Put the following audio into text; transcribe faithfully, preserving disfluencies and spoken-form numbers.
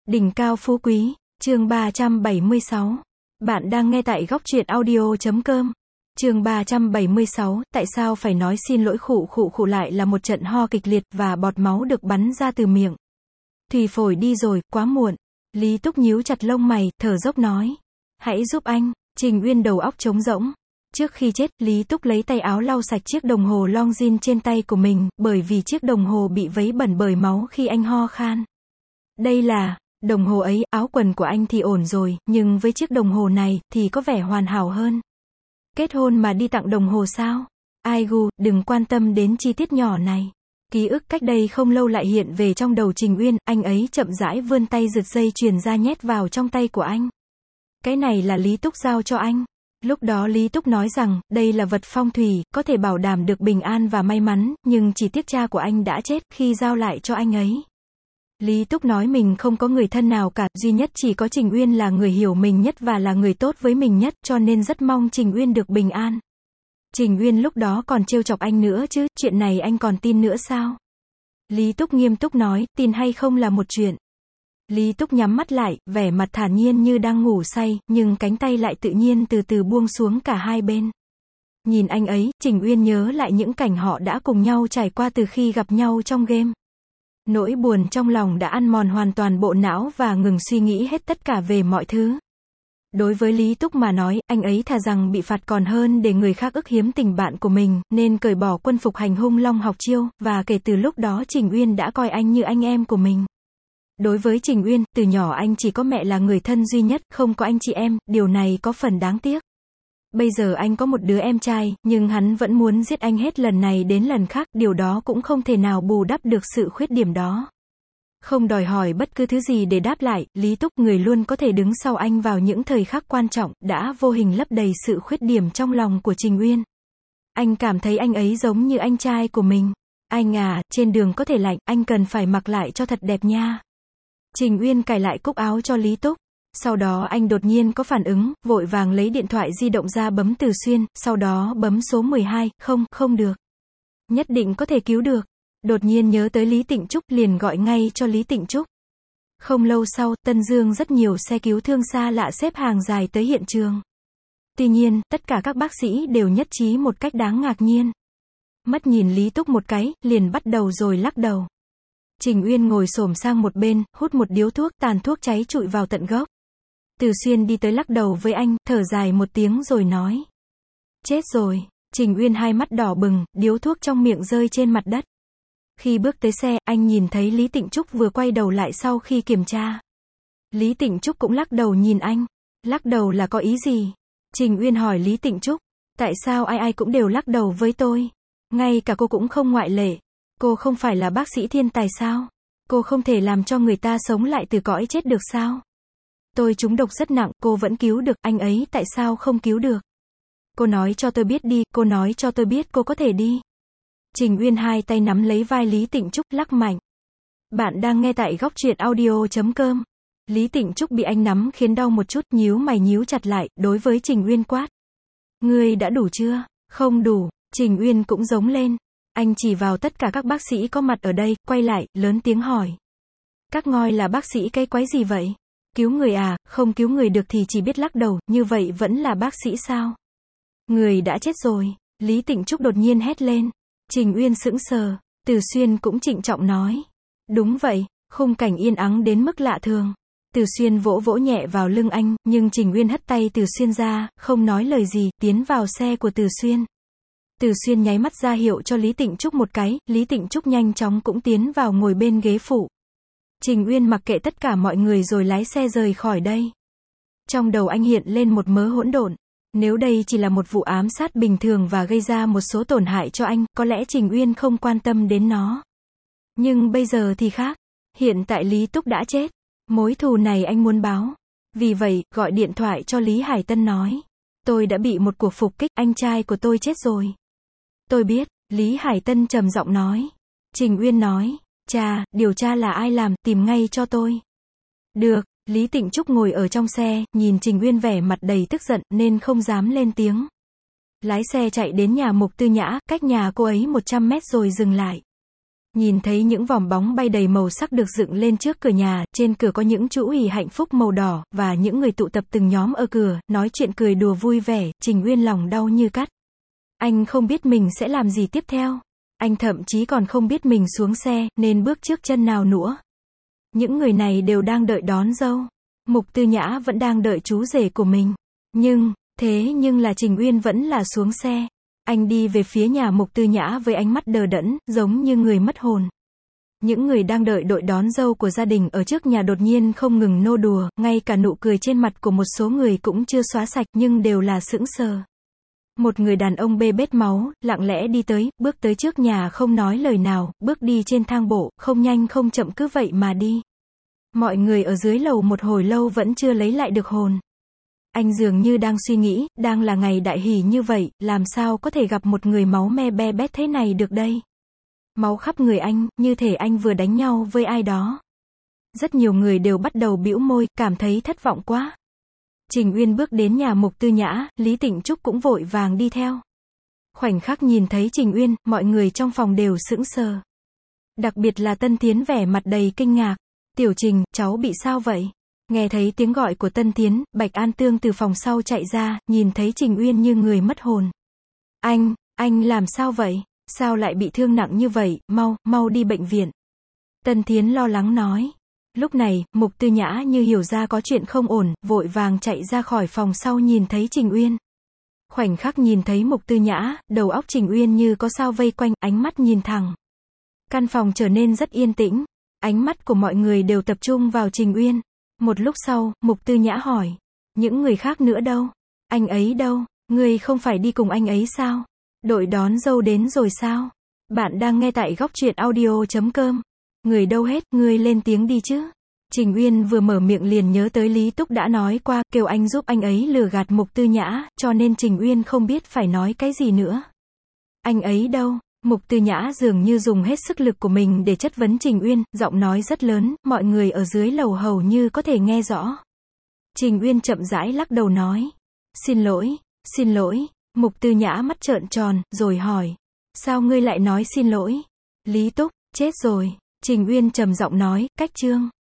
Đỉnh cao phú quý, chương ba trăm bảy mươi sáu. Bạn đang nghe tại góc truyện audio chấm com. Chương ba trăm bảy mươi sáu, tại sao phải nói xin lỗi khụ khụ khụ lại là một trận ho kịch liệt và bọt máu được bắn ra từ miệng. Thủy phổi đi rồi, quá muộn. Lý Túc nhíu chặt lông mày, thở dốc nói. Hãy giúp anh. Trình Uyên đầu óc trống rỗng. Trước khi chết, Lý Túc lấy tay áo lau sạch chiếc đồng hồ Longines trên tay của mình, bởi vì chiếc đồng hồ bị vấy bẩn bởi máu khi anh ho khan. Đây là, đồng hồ ấy, áo quần của anh thì ổn rồi, nhưng với chiếc đồng hồ này, thì có vẻ hoàn hảo hơn. Kết hôn mà đi tặng đồng hồ sao? Ai gu, đừng quan tâm đến chi tiết nhỏ này. Ký ức cách đây không lâu lại hiện về trong đầu Trình Uyên, anh ấy chậm rãi vươn tay giật dây chuyền ra nhét vào trong tay của anh. Cái này là Lý Túc giao cho anh. Lúc đó Lý Túc nói rằng, đây là vật phong thủy, có thể bảo đảm được bình an và may mắn, nhưng chỉ tiếc cha của anh đã chết khi giao lại cho anh ấy. Lý Túc nói mình không có người thân nào cả, duy nhất chỉ có Trình Uyên là người hiểu mình nhất và là người tốt với mình nhất, cho nên rất mong Trình Uyên được bình an. Trình Uyên lúc đó còn trêu chọc anh nữa chứ, chuyện này anh còn tin nữa sao? Lý Túc nghiêm túc nói, tin hay không là một chuyện. Lý Túc nhắm mắt lại, vẻ mặt thản nhiên như đang ngủ say, nhưng cánh tay lại tự nhiên từ từ buông xuống cả hai bên. Nhìn anh ấy, Trình Uyên nhớ lại những cảnh họ đã cùng nhau trải qua từ khi gặp nhau trong game. Nỗi buồn trong lòng đã ăn mòn hoàn toàn bộ não và ngừng suy nghĩ hết tất cả về mọi thứ. Đối với Lý Túc mà nói, anh ấy thà rằng bị phạt còn hơn để người khác ức hiếm tình bạn của mình, nên cởi bỏ quân phục hành hung Long học chiêu, và kể từ lúc đó Trình Uyên đã coi anh như anh em của mình. Đối với Trình Uyên, từ nhỏ anh chỉ có mẹ là người thân duy nhất, không có anh chị em, điều này có phần đáng tiếc. Bây giờ anh có một đứa em trai, nhưng hắn vẫn muốn giết anh hết lần này đến lần khác, điều đó cũng không thể nào bù đắp được sự khuyết điểm đó. Không đòi hỏi bất cứ thứ gì để đáp lại, Lý Túc, người luôn có thể đứng sau anh vào những thời khắc quan trọng, đã vô hình lấp đầy sự khuyết điểm trong lòng của Trình Uyên. Anh cảm thấy anh ấy giống như anh trai của mình. Anh à, trên đường có thể lạnh, anh cần phải mặc lại cho thật đẹp nha. Trình Uyên cài lại cúc áo cho Lý Túc. Sau đó anh đột nhiên có phản ứng, vội vàng lấy điện thoại di động ra bấm Từ Xuyên, sau đó bấm số mười hai, không, không được. Nhất định có thể cứu được. Đột nhiên nhớ tới Lý Tịnh Trúc, liền gọi ngay cho Lý Tịnh Trúc. Không lâu sau, Tân Dương rất nhiều xe cứu thương xa lạ xếp hàng dài tới hiện trường. Tuy nhiên, tất cả các bác sĩ đều nhất trí một cách đáng ngạc nhiên. Mắt nhìn Lý Túc một cái, liền bắt đầu rồi lắc đầu. Trình Uyên ngồi xổm sang một bên, hút một điếu thuốc, tàn thuốc cháy trụi vào tận gốc. Từ Xuyên đi tới lắc đầu với anh, thở dài một tiếng rồi nói. Chết rồi. Trình Uyên hai mắt đỏ bừng, điếu thuốc trong miệng rơi trên mặt đất. Khi bước tới xe, anh nhìn thấy Lý Tịnh Trúc vừa quay đầu lại sau khi kiểm tra. Lý Tịnh Trúc cũng lắc đầu nhìn anh. Lắc đầu là có ý gì? Trình Uyên hỏi Lý Tịnh Trúc. Tại sao ai ai cũng đều lắc đầu với tôi? Ngay cả cô cũng không ngoại lệ. Cô không phải là bác sĩ thiên tài sao? Cô không thể làm cho người ta sống lại từ cõi chết được sao? Tôi trúng độc rất nặng, cô vẫn cứu được, anh ấy tại sao không cứu được? Cô nói cho tôi biết đi, cô nói cho tôi biết cô có thể đi. Trình Uyên hai tay nắm lấy vai Lý Tịnh Trúc, lắc mạnh. Bạn đang nghe tại góc truyện audio chấm com. Lý Tịnh Trúc bị anh nắm khiến đau một chút, nhíu mày nhíu chặt lại, đối với Trình Uyên quát. Ngươi đã đủ chưa? Không đủ. Trình Uyên cũng giống lên. Anh chỉ vào tất cả các bác sĩ có mặt ở đây, quay lại, lớn tiếng hỏi. Các ngoi là bác sĩ cái quái gì vậy? Cứu người à, không cứu người được thì chỉ biết lắc đầu, như vậy vẫn là bác sĩ sao? Người đã chết rồi. Lý Tịnh Trúc đột nhiên hét lên. Trình Uyên sững sờ. Từ Xuyên cũng trịnh trọng nói. Đúng vậy. Khung cảnh yên ắng đến mức lạ thường. Từ Xuyên vỗ vỗ nhẹ vào lưng anh, nhưng Trình Uyên hất tay Từ Xuyên ra, không nói lời gì, tiến vào xe của Từ Xuyên. Từ Xuyên nháy mắt ra hiệu cho Lý Tịnh Trúc một cái, Lý Tịnh Trúc nhanh chóng cũng tiến vào ngồi bên ghế phụ. Trình Uyên mặc kệ tất cả mọi người rồi lái xe rời khỏi đây. Trong đầu anh hiện lên một mớ hỗn độn. Nếu đây chỉ là một vụ ám sát bình thường và gây ra một số tổn hại cho anh, có lẽ Trình Uyên không quan tâm đến nó. Nhưng bây giờ thì khác. Hiện tại Lý Túc đã chết. Mối thù này anh muốn báo. Vì vậy, gọi điện thoại cho Lý Hải Tân nói. Tôi đã bị một cuộc phục kích, anh trai của tôi chết rồi. Tôi biết, Lý Hải Tân trầm giọng nói. Trình Uyên nói. Chà, điều tra là ai làm, tìm ngay cho tôi. Được. Lý Tịnh Trúc ngồi ở trong xe, nhìn Trình Uyên vẻ mặt đầy tức giận, nên không dám lên tiếng. Lái xe chạy đến nhà Mục Tư Nhã, cách nhà cô ấy một trăm mét rồi dừng lại. Nhìn thấy những vòm bóng bay đầy màu sắc được dựng lên trước cửa nhà, trên cửa có những chữ ỷ hạnh phúc màu đỏ, và những người tụ tập từng nhóm ở cửa, nói chuyện cười đùa vui vẻ, Trình Uyên lòng đau như cắt. Anh không biết mình sẽ làm gì tiếp theo. Anh thậm chí còn không biết mình xuống xe, nên bước trước chân nào nữa. Những người này đều đang đợi đón dâu. Mục Tư Nhã vẫn đang đợi chú rể của mình. Nhưng, thế nhưng là Trình Uyên vẫn là xuống xe. Anh đi về phía nhà Mục Tư Nhã với ánh mắt đờ đẫn, giống như người mất hồn. Những người đang đợi đội đón dâu của gia đình ở trước nhà đột nhiên không ngừng nô đùa, ngay cả nụ cười trên mặt của một số người cũng chưa xóa sạch, nhưng đều là sững sờ. Một người đàn ông bê bết máu, lặng lẽ đi tới, bước tới trước nhà không nói lời nào, bước đi trên thang bộ, không nhanh không chậm cứ vậy mà đi. Mọi người ở dưới lầu một hồi lâu vẫn chưa lấy lại được hồn. Anh dường như đang suy nghĩ, đang là ngày đại hỷ như vậy, làm sao có thể gặp một người máu me be bét thế này được đây? Máu khắp người anh, như thể anh vừa đánh nhau với ai đó. Rất nhiều người đều bắt đầu bĩu môi, cảm thấy thất vọng quá. Trình Uyên bước đến nhà Mục Tư Nhã, Lý Tịnh Trúc cũng vội vàng đi theo. Khoảnh khắc nhìn thấy Trình Uyên, mọi người trong phòng đều sững sờ. Đặc biệt là Tân Tiến vẻ mặt đầy kinh ngạc. Tiểu Trình, cháu bị sao vậy? Nghe thấy tiếng gọi của Tân Tiến, Bạch An Tương từ phòng sau chạy ra, nhìn thấy Trình Uyên như người mất hồn. Anh, anh làm sao vậy? Sao lại bị thương nặng như vậy? Mau, mau đi bệnh viện. Tân Tiến lo lắng nói. Lúc này, Mục Tư Nhã như hiểu ra có chuyện không ổn, vội vàng chạy ra khỏi phòng sau nhìn thấy Trình Uyên. Khoảnh khắc nhìn thấy Mục Tư Nhã, đầu óc Trình Uyên như có sao vây quanh, ánh mắt nhìn thẳng. Căn phòng trở nên rất yên tĩnh. Ánh mắt của mọi người đều tập trung vào Trình Uyên. Một lúc sau, Mục Tư Nhã hỏi. Những người khác nữa đâu? Anh ấy đâu? Ngươi không phải đi cùng anh ấy sao? Đội đón dâu đến rồi sao? Bạn đang nghe tại góc truyện audio chấm com. Người đâu hết, ngươi lên tiếng đi chứ. Trình Uyên vừa mở miệng liền nhớ tới Lý Túc đã nói qua, kêu anh giúp anh ấy lừa gạt Mục Tư Nhã, cho nên Trình Uyên không biết phải nói cái gì nữa. Anh ấy đâu? Mục Tư Nhã dường như dùng hết sức lực của mình để chất vấn Trình Uyên, giọng nói rất lớn, mọi người ở dưới lầu hầu như có thể nghe rõ. Trình Uyên chậm rãi lắc đầu nói. Xin lỗi, xin lỗi. Mục Tư Nhã mắt trợn tròn, rồi hỏi. Sao ngươi lại nói xin lỗi? Lý Túc, chết rồi. Trình Uyên trầm giọng nói, cách chương.